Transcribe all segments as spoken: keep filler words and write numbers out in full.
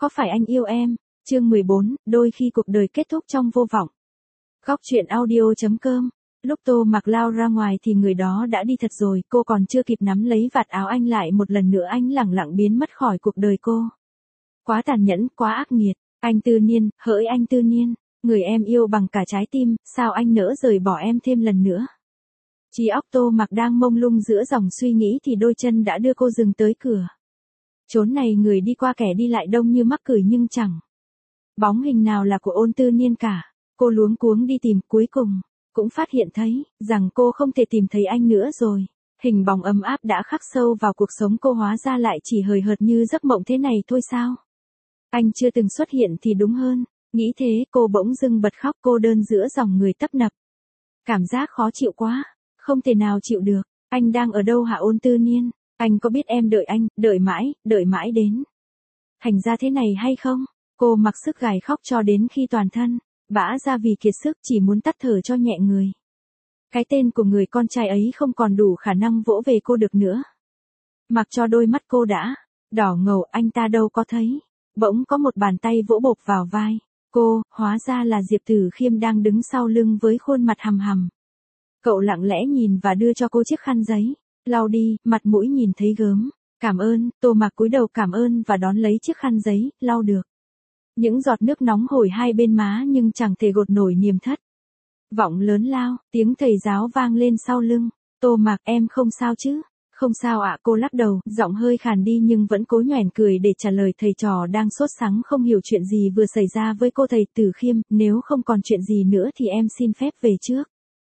Có phải anh yêu em? Chương mười bốn, đôi khi cuộc đời kết thúc trong vô vọng. Góc truyện audio chấm com. Lúc Tô Mạc lao ra ngoài thì người đó đã đi thật rồi, cô còn chưa kịp nắm lấy vạt áo anh lại một lần nữa anh lẳng lặng biến mất khỏi cuộc đời cô. Quá tàn nhẫn, quá ác nghiệt, anh Tư Niên, hỡi anh Tư Niên, người em yêu bằng cả trái tim, sao anh nỡ rời bỏ em thêm lần nữa? Trí óc Tô Mạc đang mông lung giữa dòng suy nghĩ thì đôi chân đã đưa cô dừng tới cửa. Chốn này người đi qua kẻ đi lại đông như mắc cười nhưng chẳng bóng hình nào là của Ôn Tư Niên cả. Cô luống cuống đi tìm, cuối cùng cũng phát hiện thấy rằng cô không thể tìm thấy anh nữa rồi. Hình bóng ấm áp đã khắc sâu vào cuộc sống cô hóa ra lại chỉ hời hợt như giấc mộng thế này thôi sao? Anh chưa từng xuất hiện thì đúng hơn. Nghĩ thế, cô bỗng dưng bật khóc cô đơn giữa dòng người tấp nập. Cảm giác khó chịu quá, không thể nào chịu được. Anh đang ở đâu hả Ôn Tư Niên? Anh có biết em đợi anh, đợi mãi, đợi mãi đến thành ra thế này hay không? Cô mặc sức gài khóc cho đến khi toàn thân bã ra vì kiệt sức, chỉ muốn tắt thở cho nhẹ người. Cái tên của người con trai ấy không còn đủ khả năng vỗ về cô được nữa. Mặc cho đôi mắt cô đã đỏ ngầu, anh ta đâu có thấy. Bỗng có một bàn tay vỗ bộp vào vai cô, hóa ra là Diệp Tử Khiêm đang đứng sau lưng với khuôn mặt hằm hằm. Cậu lặng lẽ nhìn và đưa cho cô chiếc khăn giấy. Lau đi, mặt mũi nhìn thấy gớm. Cảm ơn. Tô Mạc cúi đầu cảm ơn và đón lấy chiếc khăn giấy, lau được những giọt nước nóng hổi hai bên má nhưng chẳng thể gột nổi niềm thất vọng lớn lao. Tiếng thầy giáo vang lên sau lưng. Tô Mạc, em không sao chứ? Không sao ạ. Cô lắc đầu, giọng hơi khàn đi nhưng vẫn cố nhoẻn cười để trả lời thầy trò đang sốt sắng không hiểu chuyện gì vừa xảy ra với cô. Thầy Tử Khiêm, nếu không còn chuyện gì nữa thì em xin phép về trước.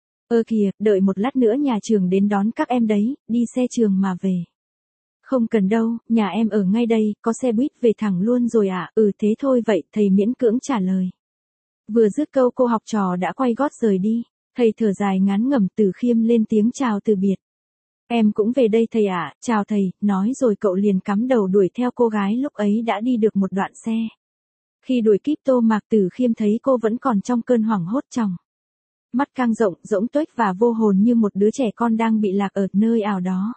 Ơ kìa, đợi một lát nữa nhà trường đến đón các em đấy, đi xe trường mà về. Không cần đâu, nhà em ở ngay đây, có xe buýt về thẳng luôn rồi ạ. À? Ừ thế thôi vậy, thầy miễn cưỡng trả lời. Vừa dứt câu cô học trò đã quay gót rời đi. Thầy thở dài ngán ngẩm. Tử Khiêm lên tiếng chào từ biệt. Em cũng về đây thầy ạ, à, chào thầy, nói rồi cậu liền cắm đầu đuổi theo cô gái lúc ấy đã đi được một đoạn xe. Khi đuổi kịp Tô Mạc, Tử Khiêm thấy cô vẫn còn trong cơn hoảng hốt trong mắt căng rộng, rỗng tuếch và vô hồn như một đứa trẻ con đang bị lạc ở nơi ảo đó.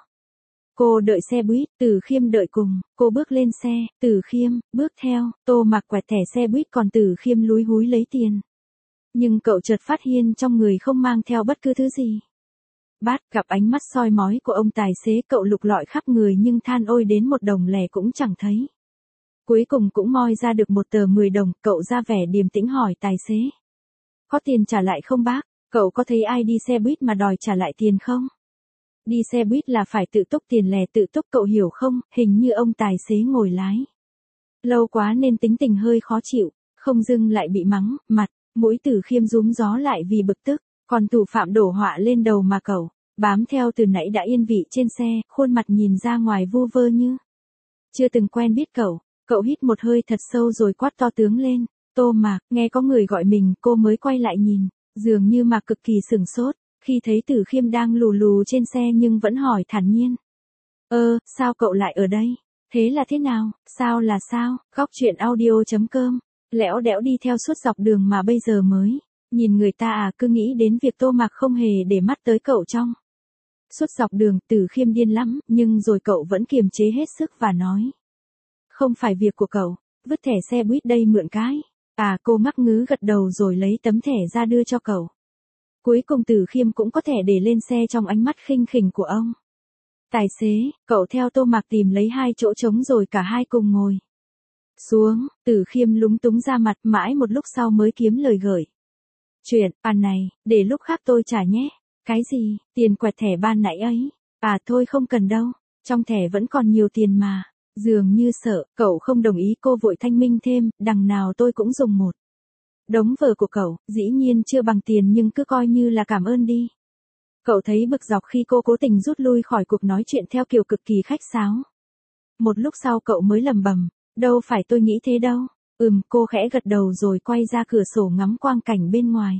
Cô đợi xe buýt, Tử Khiêm đợi cùng, cô bước lên xe, Tử Khiêm, bước theo, Tô Mạc quẹt thẻ xe buýt còn Tử Khiêm lúi húi lấy tiền. Nhưng cậu chợt phát hiện trong người không mang theo bất cứ thứ gì. Bát gặp ánh mắt soi mói của ông tài xế, cậu lục lọi khắp người nhưng than ôi đến một đồng lẻ cũng chẳng thấy. Cuối cùng cũng moi ra được một tờ mười đồng, cậu ra vẻ điềm tĩnh hỏi tài xế. Có tiền trả lại không bác? Cậu có thấy ai đi xe buýt mà đòi trả lại tiền không? Đi xe buýt là phải tự túc tiền lẻ tự túc cậu hiểu không? Hình như ông tài xế ngồi lái lâu quá nên tính tình hơi khó chịu, không dưng lại bị mắng, mặt, mũi Tử Khiêm rúm gió lại vì bực tức, còn thủ phạm đổ họa lên đầu mà cậu bám theo từ nãy đã yên vị trên xe, khuôn mặt nhìn ra ngoài vu vơ như chưa từng quen biết cậu. Cậu hít một hơi thật sâu rồi quát to tướng lên. Tô Mạc, nghe có người gọi mình, cô mới quay lại nhìn, dường như Mạc cực kỳ sửng sốt, khi thấy Tử Khiêm đang lù lù trên xe nhưng vẫn hỏi thản nhiên. Ơ, sao cậu lại ở đây? Thế là thế nào? Sao là sao? Góc truyện audio chấm com. Lẽo đẽo đi theo suốt dọc đường mà bây giờ mới nhìn người ta à, cứ nghĩ đến việc Tô Mạc không hề để mắt tới cậu trong suốt dọc đường. Tử Khiêm điên lắm, nhưng rồi cậu vẫn kiềm chế hết sức và nói. Không phải việc của cậu, vứt thẻ xe buýt đây mượn cái. À, cô ngắc ngứ gật đầu rồi lấy tấm thẻ ra đưa cho cậu. Cuối cùng Tử Khiêm cũng có thẻ để lên xe trong ánh mắt khinh khỉnh của ông tài xế. Cậu theo Tô Mạc tìm lấy hai chỗ trống rồi cả hai cùng ngồi xuống. Tử Khiêm lúng túng ra mặt, mãi một lúc sau mới kiếm lời gởi chuyện. À này, để lúc khác tôi trả nhé. Cái gì? Tiền quẹt thẻ ban nãy ấy? À thôi không cần đâu, trong thẻ vẫn còn nhiều tiền mà. Dường như sợ cậu không đồng ý, cô vội thanh minh thêm, đằng nào tôi cũng dùng một đống vở của cậu, dĩ nhiên chưa bằng tiền nhưng cứ coi như là cảm ơn đi. Cậu thấy bực dọc khi cô cố tình rút lui khỏi cuộc nói chuyện theo kiểu cực kỳ khách sáo. Một lúc sau cậu mới lẩm bẩm, đâu phải tôi nghĩ thế đâu. Ừm, cô khẽ gật đầu rồi quay ra cửa sổ ngắm quang cảnh bên ngoài.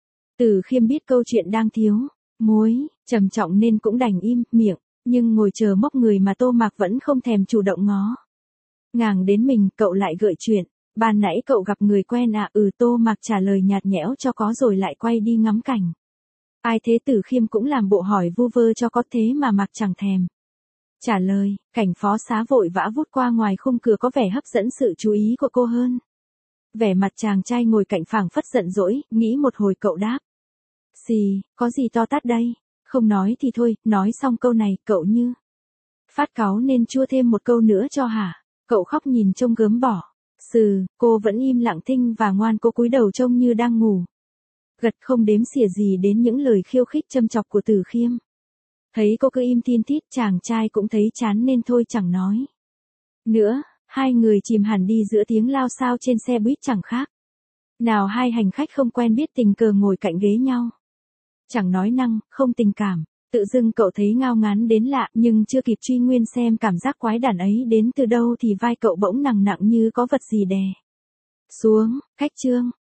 Tử Khiêm biết câu chuyện đang thiếu muối trầm trọng nên cũng đành im miệng, nhưng ngồi chờ móc người mà Tô Mạc vẫn không thèm chủ động ngó ngàng đến mình. Cậu lại gợi chuyện, ban nãy cậu gặp người quen à? Ừ, Tô Mạc trả lời nhạt nhẽo cho có rồi lại quay đi ngắm cảnh. Ai thế? Tử Khiêm cũng làm bộ hỏi vu vơ cho có, thế mà Mạc chẳng thèm Trả lời, cảnh phó xá vội vã vút qua ngoài khung cửa có vẻ hấp dẫn sự chú ý của cô hơn. Vẻ mặt chàng trai ngồi cạnh phảng phất giận dỗi, nghĩ một hồi cậu đáp. Xì, có gì to tát đây? Không nói thì thôi, nói xong câu này, cậu như phát cáu nên chua thêm một câu nữa cho hả? Cậu khóc nhìn trông gớm bỏ. Sừ, cô vẫn im lặng thinh và ngoan, cô cúi đầu trông như đang ngủ. Gật không đếm xỉa gì đến những lời khiêu khích châm chọc của Từ Khiêm. Thấy cô cứ im tin tít, chàng trai cũng thấy chán nên thôi chẳng nói nữa, hai người chìm hẳn đi giữa tiếng lao xao trên xe buýt chẳng khác nào hai hành khách không quen biết tình cờ ngồi cạnh ghế nhau. Chẳng nói năng, không tình cảm, tự dưng cậu thấy ngao ngán đến lạ, nhưng chưa kịp truy nguyên xem cảm giác quái đản ấy đến từ đâu thì vai cậu bỗng nặng nặng như có vật gì đè xuống. Khách trương,